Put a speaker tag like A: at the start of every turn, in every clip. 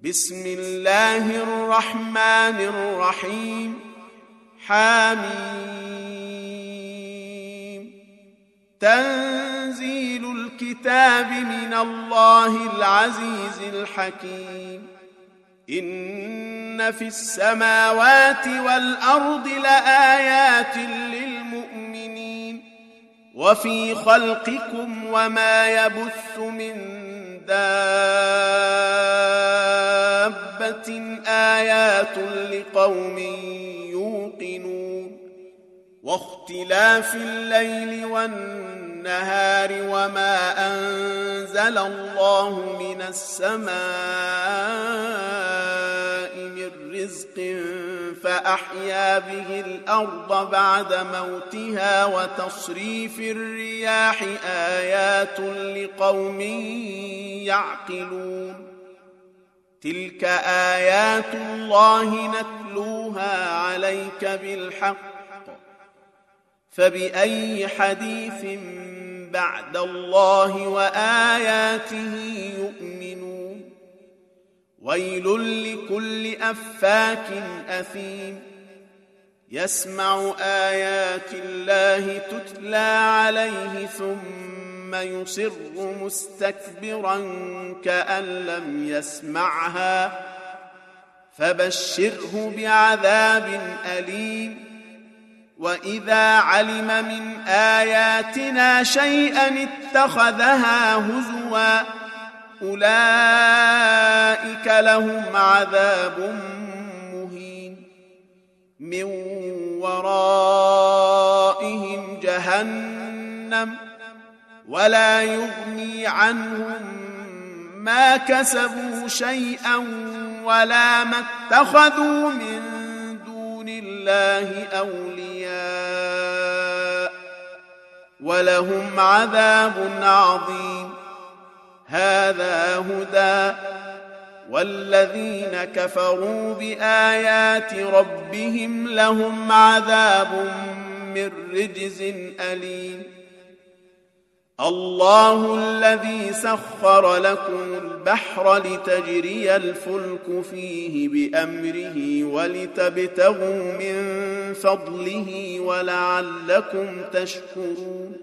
A: بسم الله الرحمن الرحيم حميم تنزيل الكتاب من الله العزيز الحكيم إن في السماوات والأرض لآيات للمؤمنين وفي خلقكم وما يبث من دابة آيات لقوم يوقنون واختلاف الليل والنهار وما أنزل الله من السماء من رزق فأحيا به الأرض بعد موتها وتصريف الرياح آيات لقوم يعقلون تلك آيات الله نتلوها عليك بالحق فبأي حديث بعد الله وآياته يؤمنون ويل لكل أفاك أثيم يسمع آيات الله تتلى عليه ثم يصر مستكبرا كأن لم يسمعها فبشره بعذاب أليم وإذا علم من آياتنا شيئا اتخذها هزوا أولئك لهم عذاب مهين من ورائهم جهنم ولا يغني عنهم ما كسبوا شيئا ولا ما اتخذوا من دون الله أولياء ولهم عذاب عظيم هذا هدى والذين كفروا بآيات ربهم لهم عذاب من رجز أليم الله الذي سخر لكم البحر لتجري الفلك فيه بأمره ولتبتغوا من فضله ولعلكم تشكرون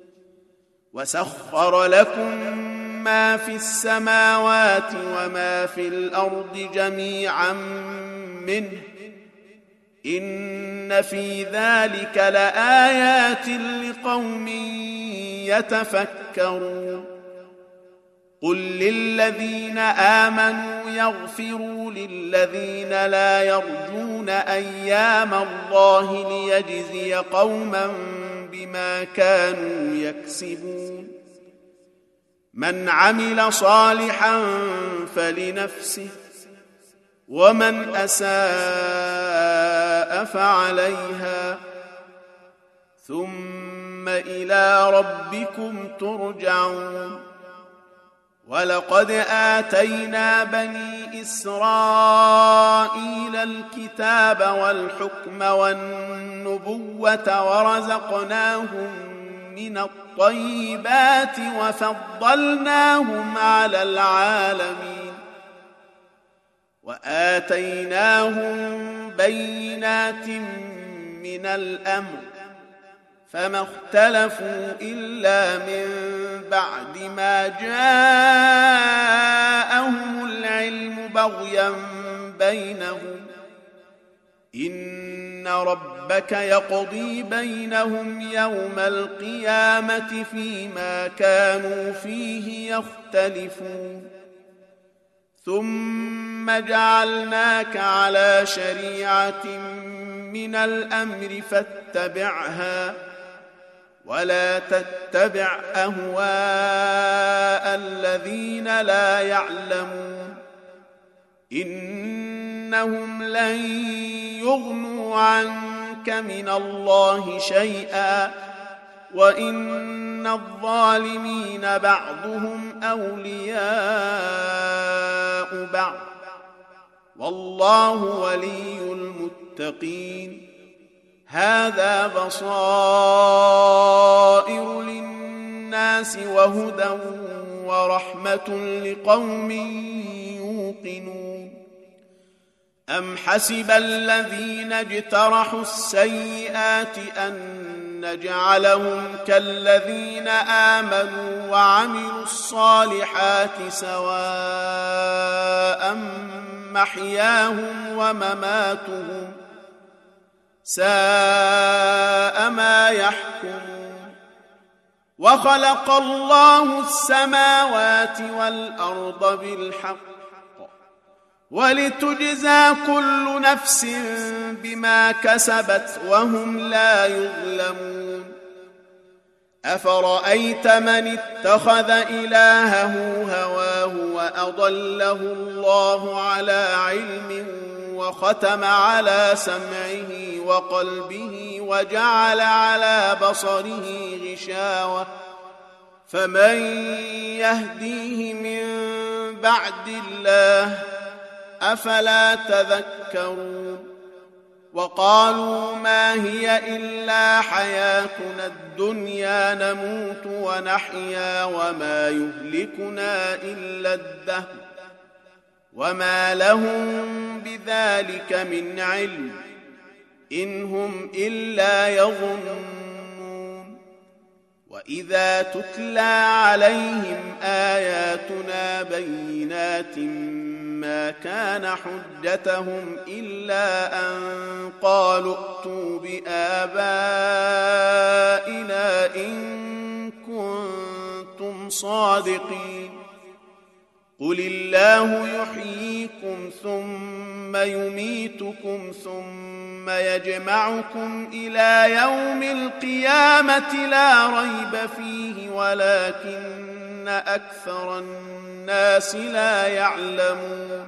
A: وسخر لكم ما في السماوات وما في الأرض جميعا منه إن في ذلك لآيات لقوم يتفكرون قل للذين آمنوا يغفروا للذين لا يرجون أيام الله ليجزي قوما بما كانوا يكسبون من عمل صالحا فلنفسه ومن أساء فعليها ثم إلى ربكم ترجعون ولقد آتينا بني إسرائيل الكتاب والحكم والنبوة ورزقناهم من الطيبات وفضلناهم على العالمين وآتيناهم بينات من الأمر فما اختلفوا إلا من بعد ما جاءهم العلم بغيا بينهم إن ربك يقضي بينهم يوم القيامة فيما كانوا فيه يختلفون ثم جعلناك على شريعة من الأمر فاتبعها ولا تتبع أهواء الذين لا يعلمون إنهم لن يغنوا عنك من الله شيئا وإن الظالمين بعضهم أولياء بعض والله ولي المتقين هذا بصائر للناس وهدى ورحمة لقوم يوقنون أم حسب الذين اجترحوا السيئات أن نجعلهم كالذين آمنوا وعملوا الصالحات سواء محياهم ومماتهم ساء ما يحكمون وخلق الله السماوات والأرض بالحق ولتجزى كل نفس بما كسبت وهم لا يظلمون أفرأيت من اتخذ إلهه هواه وأضله الله على علم وختم على سمعه وقلبه وجعل على بصره غشاوة فمن يهديه من بعد الله أفلا تذكرون وقالوا ما هي إلا حياتنا الدنيا نموت ونحيا وما يهلكنا إلا الدهر وما لهم بذلك من علم إن هم إلا يظنون وإذا تتلى عليهم آياتنا بينات ما كان حجتهم إلا أن قالوا ائتوا بآبائنا إن كنتم صادقين قل الله يحييكم ثم يميتكم ثم يجمعكم إلى يوم القيامة لا ريب فيه ولكن أكثر الناس لا يعلمون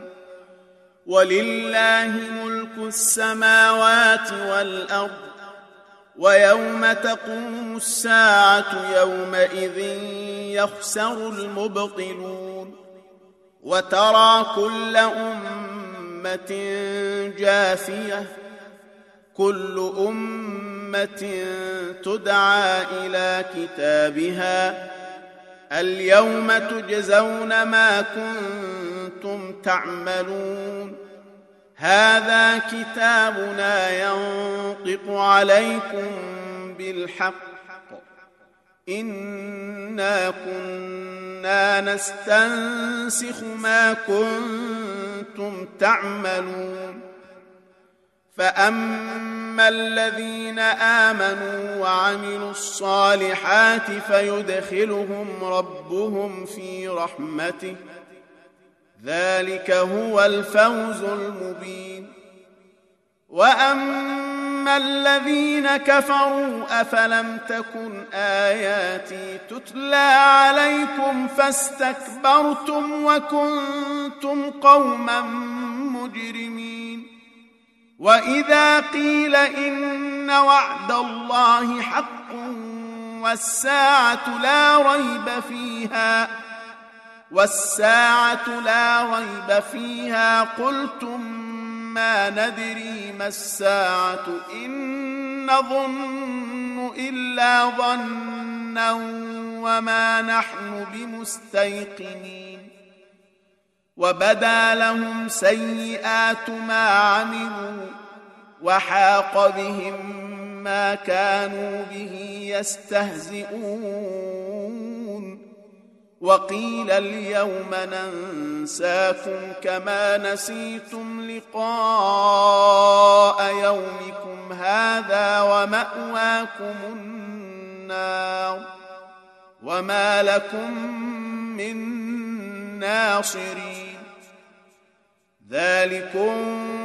A: ولله ملك السماوات والأرض ويوم تقوم الساعة يومئذ يخسر المبطلون وترى كل أمة جاثية كل أمة تدعى إلى كتابها اليوم تجزون ما كنتم تعملون هذا كتابنا ينطق عليكم بالحق إنا كنا نستنسخ ما كنتم تعملون فأما الذين آمنوا وعملوا الصالحات فيدخلهم ربهم في رحمته ذلك هو الفوز المبين وأما الذين كفروا أفلم تكن آياتي تتلى عليكم فاستكبرتم وكنتم قوما مجرمين وإذا قيل إن وعد الله حق والساعة لا ريب فيها قلتم ما ندري ما الساعة إن نظن إلا ظنا وما نحن بمستيقنين وبدا لهم سيئات ما عملوا وحاق بهم ما كانوا به يستهزئون وقيل اليوم ننساكم كما نسيتم لقاء يومكم هذا ومأواكم النار وما لكم من ناصرين ذلكم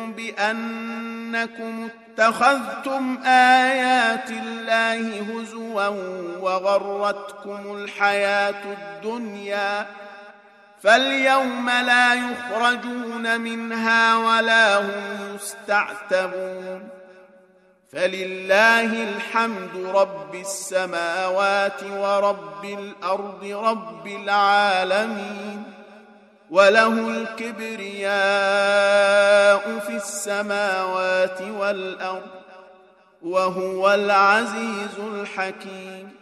A: بأنكم اتخذتم آيات الله هزوا وغرتكم الحياة الدنيا فاليوم لا يخرجون منها ولا هم يستعتبون فلله الحمد رب السماوات ورب الأرض رب العالمين وله الكبرياء في السماوات والأرض وهو العزيز الحكيم